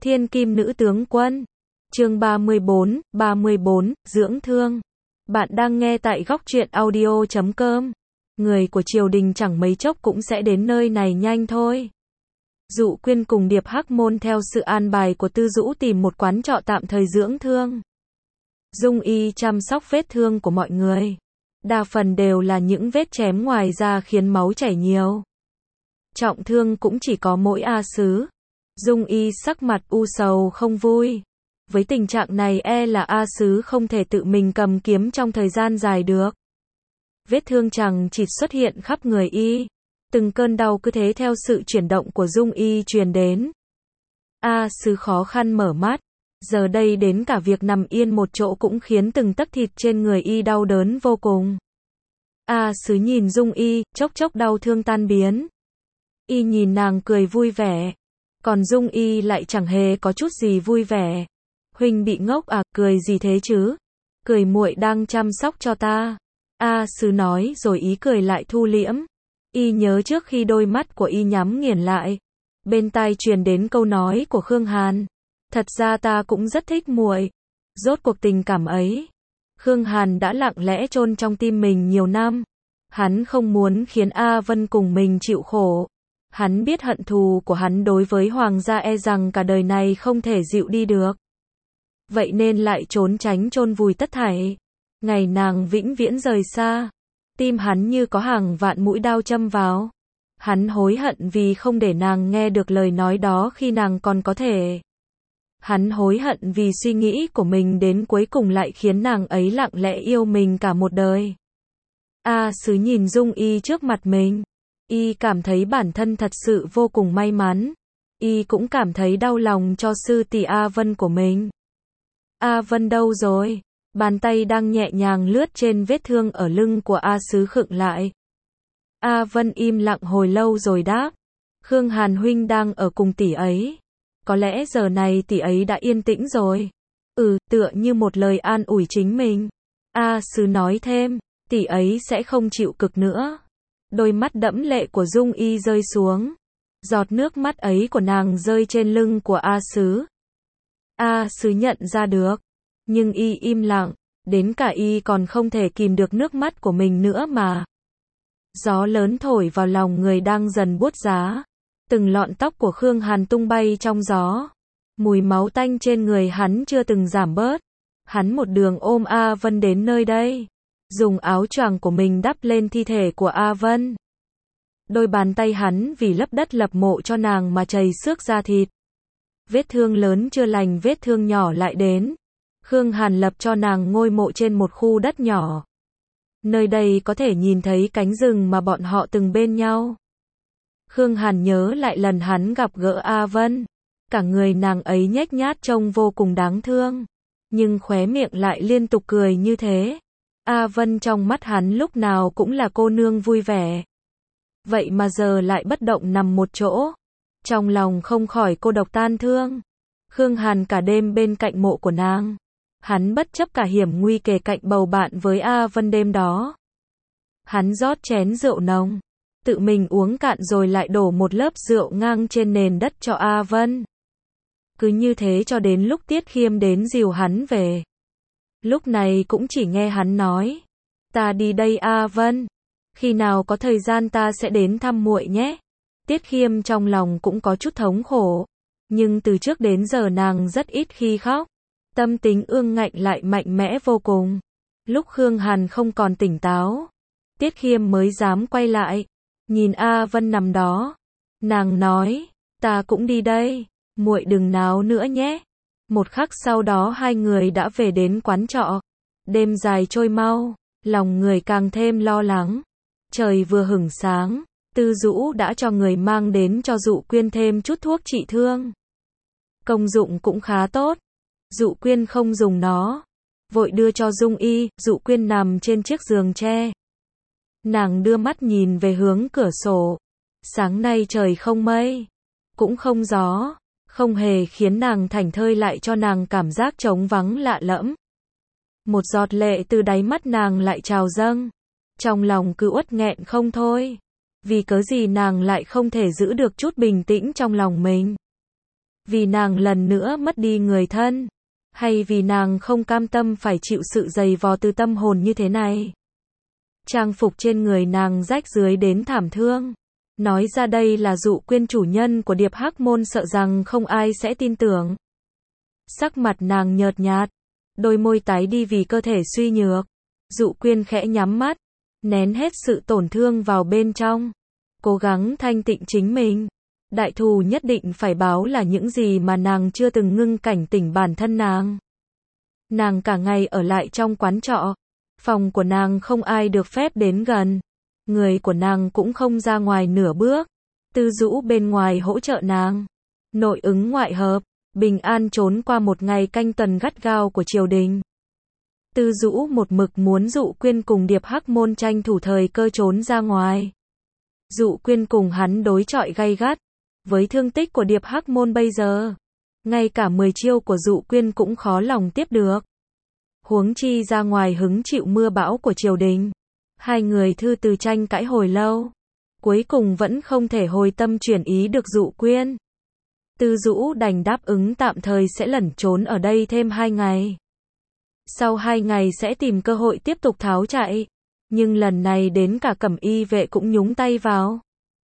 Thiên Kim Nữ Tướng Quân. Chương 34, dưỡng thương. Bạn đang nghe tại góc truyện audio.com. Người của triều đình chẳng mấy chốc cũng sẽ đến nơi này nhanh thôi. Dụ Quyên cùng Điệp Hắc Môn theo sự an bài của Tư Dũ tìm một quán trọ tạm thời dưỡng thương. Dung y chăm sóc vết thương của mọi người. Đa phần đều là những vết chém ngoài da khiến máu chảy nhiều. Trọng thương cũng chỉ có mỗi A Sứ. Dung y sắc mặt u sầu không vui. Với tình trạng này là A Sứ không thể tự mình cầm kiếm trong thời gian dài được. Vết thương chằng chịt xuất hiện khắp người y. Từng cơn đau cứ thế theo sự chuyển động của Dung y truyền đến. A Sứ khó khăn mở mắt. Giờ đây đến cả việc nằm yên một chỗ cũng khiến từng tấc thịt trên người y đau đớn vô cùng. A Sứ nhìn Dung y, chốc chốc đau thương tan biến. Y nhìn nàng cười vui vẻ. Còn Dung y lại chẳng hề có chút gì vui vẻ. Huynh bị ngốc à, cười gì thế chứ? Cười muội đang chăm sóc cho ta. A Sứ nói rồi ý cười lại thu liễm. Y nhớ trước khi đôi mắt của y nhắm nghiền lại. Bên tai truyền đến câu nói của Khương Hàn. Thật ra ta cũng rất thích muội. Rốt cuộc tình cảm ấy. Khương Hàn đã lặng lẽ chôn trong tim mình nhiều năm. Hắn không muốn khiến A Vân cùng mình chịu khổ. Hắn biết hận thù của hắn đối với Hoàng gia rằng cả đời này không thể dịu đi được. Vậy nên lại trốn tránh chôn vùi tất thảy. Ngày nàng vĩnh viễn rời xa. Tim hắn như có hàng vạn mũi đao châm vào. Hắn hối hận vì không để nàng nghe được lời nói đó khi nàng còn có thể. Hắn hối hận vì suy nghĩ của mình đến cuối cùng lại khiến nàng ấy lặng lẽ yêu mình cả một đời. A Sứ nhìn Dung y trước mặt mình. Y cảm thấy bản thân thật sự vô cùng may mắn. Y cũng cảm thấy đau lòng cho sư tỷ A Vân của mình. A Vân đâu rồi? Bàn tay đang nhẹ nhàng lướt trên vết thương ở lưng của A Sứ khựng lại. A Vân im lặng hồi lâu rồi đáp. Khương Hàn huynh đang ở cùng tỷ ấy. Có lẽ giờ này tỷ ấy đã yên tĩnh rồi. Tựa như một lời an ủi chính mình. A Sứ nói thêm, tỷ ấy sẽ không chịu cực nữa. Đôi mắt đẫm lệ của Dung y rơi xuống. Giọt nước mắt ấy của nàng rơi trên lưng của A Sứ. A Sứ nhận ra được. Nhưng y im lặng. Đến cả y còn không thể kìm được nước mắt của mình nữa mà. Gió lớn thổi vào lòng người đang dần buốt giá. Từng lọn tóc của Khương Hàn tung bay trong gió. Mùi máu tanh trên người hắn chưa từng giảm bớt. Hắn một đường ôm A Vân đến nơi đây. Dùng áo choàng của mình đắp lên thi thể của A Vân. Đôi bàn tay hắn vì lấp đất lập mộ cho nàng mà chảy xước da thịt. Vết thương lớn chưa lành, vết thương nhỏ lại đến. Khương Hàn lập cho nàng ngôi mộ trên một khu đất nhỏ. Nơi đây có thể nhìn thấy cánh rừng mà bọn họ từng bên nhau. Khương Hàn nhớ lại lần hắn gặp gỡ A Vân. Cả người nàng ấy nhếch nhác trông vô cùng đáng thương. Nhưng khóe miệng lại liên tục cười như thế. A Vân trong mắt hắn lúc nào cũng là cô nương vui vẻ. Vậy mà giờ lại bất động nằm một chỗ. Trong lòng không khỏi cô độc tan thương. Khương Hàn cả đêm bên cạnh mộ của nàng. Hắn bất chấp cả hiểm nguy kề cạnh bầu bạn với A Vân đêm đó. Hắn rót chén rượu nồng. Tự mình uống cạn rồi lại đổ một lớp rượu ngang trên nền đất cho A Vân. Cứ như thế cho đến lúc Tiết Khiêm đến dìu hắn về. Lúc này cũng chỉ nghe hắn nói. Ta đi đây A Vân. Khi nào có thời gian ta sẽ đến thăm muội nhé. Tiết Khiêm trong lòng cũng có chút thống khổ. Nhưng từ trước đến giờ nàng rất ít khi khóc. Tâm tính ương ngạnh lại mạnh mẽ vô cùng. Lúc Khương Hàn không còn tỉnh táo. Tiết Khiêm mới dám quay lại. Nhìn A Vân nằm đó. Nàng nói. Ta cũng đi đây. Muội đừng náo nữa nhé. Một khắc sau đó hai người đã về đến quán trọ. Đêm dài trôi mau. Lòng người càng thêm lo lắng. Trời vừa hửng sáng. Tư Dũ đã cho người mang đến cho Dụ Quyên thêm chút thuốc trị thương. Công dụng cũng khá tốt. Dụ Quyên không dùng nó. Vội đưa cho Dung y. Dụ Quyên nằm trên chiếc giường tre. Nàng đưa mắt nhìn về hướng cửa sổ. Sáng nay trời không mây. Cũng không gió. Không hề khiến nàng thảnh thơi, lại cho nàng cảm giác trống vắng lạ lẫm. Một giọt lệ từ đáy mắt nàng lại trào dâng. Trong lòng cứ uất nghẹn không thôi. Vì cớ gì nàng lại không thể giữ được chút bình tĩnh trong lòng mình. Vì nàng lần nữa mất đi người thân, hay vì nàng không cam tâm phải chịu sự dày vò từ tâm hồn như thế này. Trang phục trên người nàng rách rưới đến thảm thương. Nói ra đây là Dụ Quyên chủ nhân của Điệp Hắc Môn, sợ rằng không ai sẽ tin tưởng. Sắc mặt nàng nhợt nhạt, đôi môi tái đi vì cơ thể suy nhược. Dụ Quyên khẽ nhắm mắt, nén hết sự tổn thương vào bên trong, cố gắng thanh tịnh chính mình. Đại thù nhất định phải báo là những gì mà nàng chưa từng ngưng cảnh tỉnh bản thân nàng. Nàng cả ngày ở lại trong quán trọ, phòng của nàng không ai được phép đến gần, người của nàng cũng không ra ngoài nửa bước. Tư Dũ bên ngoài hỗ trợ nàng, nội ứng ngoại hợp, bình an trốn qua một ngày canh tuần gắt gao của triều đình. Tư Dũ một mực muốn Dụ Quyên cùng Điệp Hắc Môn tranh thủ thời cơ trốn ra ngoài. Dụ Quyên cùng hắn đối chọi gay gắt, với thương tích của Điệp Hắc Môn bây giờ, ngay cả 10 chiêu của Dụ Quyên cũng khó lòng tiếp được. Huống chi ra ngoài hứng chịu mưa bão của triều đình. Hai người thư từ tranh cãi hồi lâu, cuối cùng vẫn không thể hồi tâm chuyển ý được Dụ Quyên. Tư Dũ đành đáp ứng tạm thời sẽ lẩn trốn ở đây thêm 2 ngày. Sau 2 ngày sẽ tìm cơ hội tiếp tục tháo chạy. Nhưng lần này đến cả Cẩm Y vệ cũng nhúng tay vào.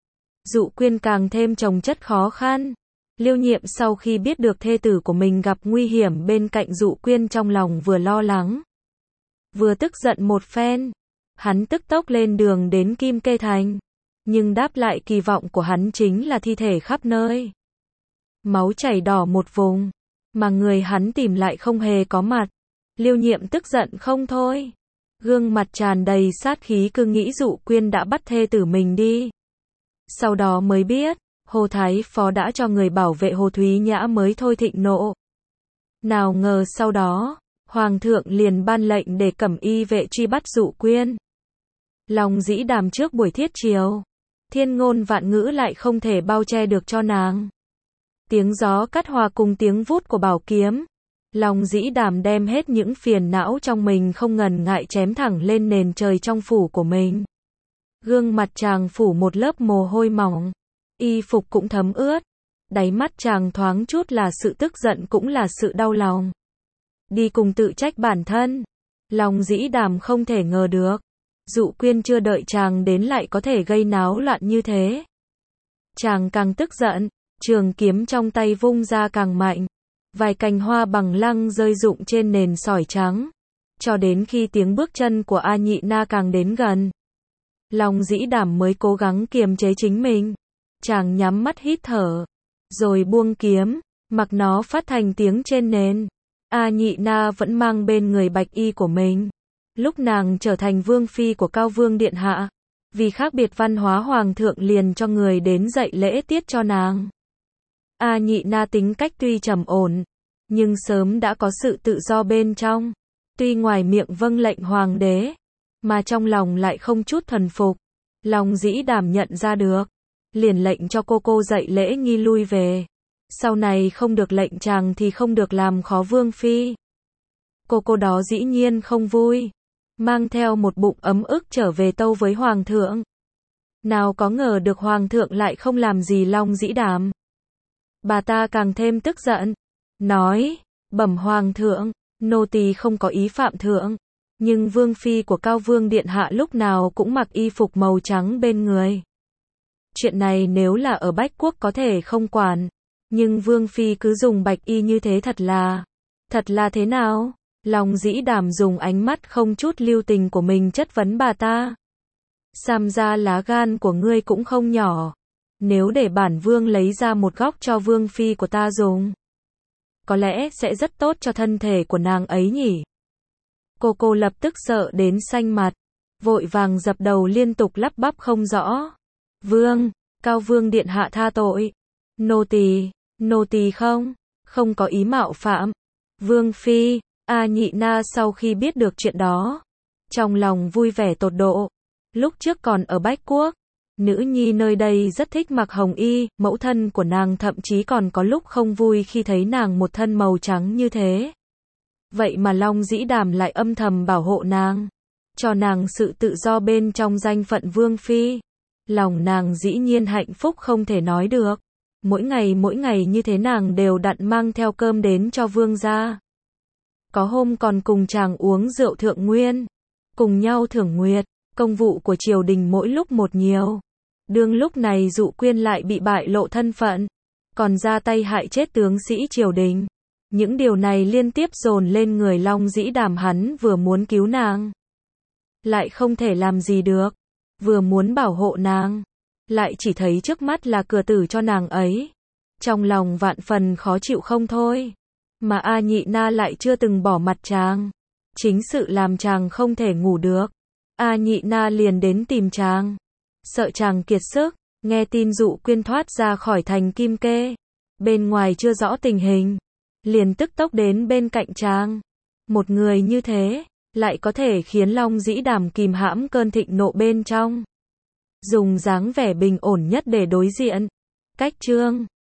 Dụ Quyên càng thêm chồng chất khó khăn. Liêu Nhiệm sau khi biết được thê tử của mình gặp nguy hiểm bên cạnh Dụ Quyên, trong lòng vừa lo lắng, vừa tức giận một phen. Hắn tức tốc lên đường đến Kim Kê Thành. Nhưng đáp lại kỳ vọng của hắn chính là thi thể khắp nơi, máu chảy đỏ một vùng, mà người hắn tìm lại không hề có mặt. Liêu Nhiệm tức giận không thôi, gương mặt tràn đầy sát khí, cứ nghĩ Dụ Quyên đã bắt thê tử mình đi. Sau đó mới biết, Hồ Thái Phó đã cho người bảo vệ Hồ Thúy Nhã mới thôi thịnh nộ. Nào ngờ sau đó, Hoàng thượng liền ban lệnh để Cẩm Y vệ truy bắt Dụ Quyên. Lòng dĩ đàm trước buổi thiết triều, thiên ngôn vạn ngữ lại không thể bao che được cho nàng. Tiếng gió cắt hòa cùng tiếng vút của bảo kiếm, lòng dĩ đàm đem hết những phiền não trong mình không ngần ngại chém thẳng lên nền trời trong phủ của mình. Gương mặt chàng phủ một lớp mồ hôi mỏng, y phục cũng thấm ướt, đáy mắt chàng thoáng chút là sự tức giận cũng là sự đau lòng. Đi cùng tự trách bản thân, lòng dĩ đàm không thể ngờ được, Dụ Quyên chưa đợi chàng đến lại có thể gây náo loạn như thế. Chàng càng tức giận, trường kiếm trong tay vung ra càng mạnh, vài cành hoa bằng lăng rơi rụng trên nền sỏi trắng, cho đến khi tiếng bước chân của A Nhị Na càng đến gần. Lòng dĩ đàm mới cố gắng kiềm chế chính mình. Chàng nhắm mắt hít thở, rồi buông kiếm, mặc nó phát thành tiếng trên nền. A Nhị Na vẫn mang bên người bạch y của mình. Lúc nàng trở thành vương phi của Cao Vương Điện Hạ, vì khác biệt văn hóa Hoàng thượng liền cho người đến dạy lễ tiết cho nàng. A Nhị Na tính cách tuy trầm ổn, nhưng sớm đã có sự tự do bên trong. Tuy ngoài miệng vâng lệnh hoàng đế, mà trong lòng lại không chút thuần phục. Lòng dĩ đàm nhận ra được, liền lệnh cho cô dạy lễ nghi lui về. Sau này không được lệnh chàng thì không được làm khó vương phi. Cô đó dĩ nhiên không vui, mang theo một bụng ấm ức trở về tâu với hoàng thượng. Nào có ngờ được hoàng thượng lại không làm gì lòng dĩ đàm. Bà ta càng thêm tức giận, nói, bẩm hoàng thượng, nô tỳ không có ý phạm thượng, nhưng vương phi của Cao Vương Điện Hạ lúc nào cũng mặc y phục màu trắng bên người. Chuyện này nếu là ở Bách Quốc có thể không quản, nhưng vương phi cứ dùng bạch y như thế thật là thế nào? Lòng dĩ đàm dùng ánh mắt không chút lưu tình của mình chất vấn bà ta. Xem ra lá gan của ngươi cũng không nhỏ. Nếu để bản vương lấy ra một góc cho vương phi của ta dùng, có lẽ sẽ rất tốt cho thân thể của nàng ấy nhỉ. Cô lập tức sợ đến xanh mặt, vội vàng dập đầu liên tục lắp bắp không rõ. Vương, Cao Vương Điện Hạ tha tội. Nô tỳ không có ý mạo phạm. Vương phi. A Nhị Na sau khi biết được chuyện đó, trong lòng vui vẻ tột độ. Lúc trước còn ở Bách Quốc, nữ nhi nơi đây rất thích mặc hồng y, mẫu thân của nàng thậm chí còn có lúc không vui khi thấy nàng một thân màu trắng như thế. Vậy mà Long Dĩ Đàm lại âm thầm bảo hộ nàng, cho nàng sự tự do bên trong danh phận vương phi. Lòng nàng dĩ nhiên hạnh phúc không thể nói được. mỗi ngày như thế nàng đều đặn mang theo cơm đến cho vương gia. Có hôm còn cùng chàng uống rượu thượng nguyên, cùng nhau thưởng nguyệt, công vụ của triều đình mỗi lúc một nhiều. Đương lúc này Dụ Quyên lại bị bại lộ thân phận, còn ra tay hại chết tướng sĩ triều đình. Những điều này liên tiếp dồn lên người Long Dĩ Đàm, hắn vừa muốn cứu nàng, lại không thể làm gì được, vừa muốn bảo hộ nàng, lại chỉ thấy trước mắt là cửa tử cho nàng ấy. Trong lòng vạn phần khó chịu không thôi, mà A Nhị Na lại chưa từng bỏ mặt chàng, chính sự làm chàng không thể ngủ được. A Nhị Na liền đến tìm chàng, sợ chàng kiệt sức, nghe tin Dụ Quyên thoát ra khỏi thành Kim Kê, bên ngoài chưa rõ tình hình, liền tức tốc đến bên cạnh chàng. Một người như thế, lại có thể khiến Long Dĩ Đàm kìm hãm cơn thịnh nộ bên trong, dùng dáng vẻ bình ổn nhất để đối diện. Cách chương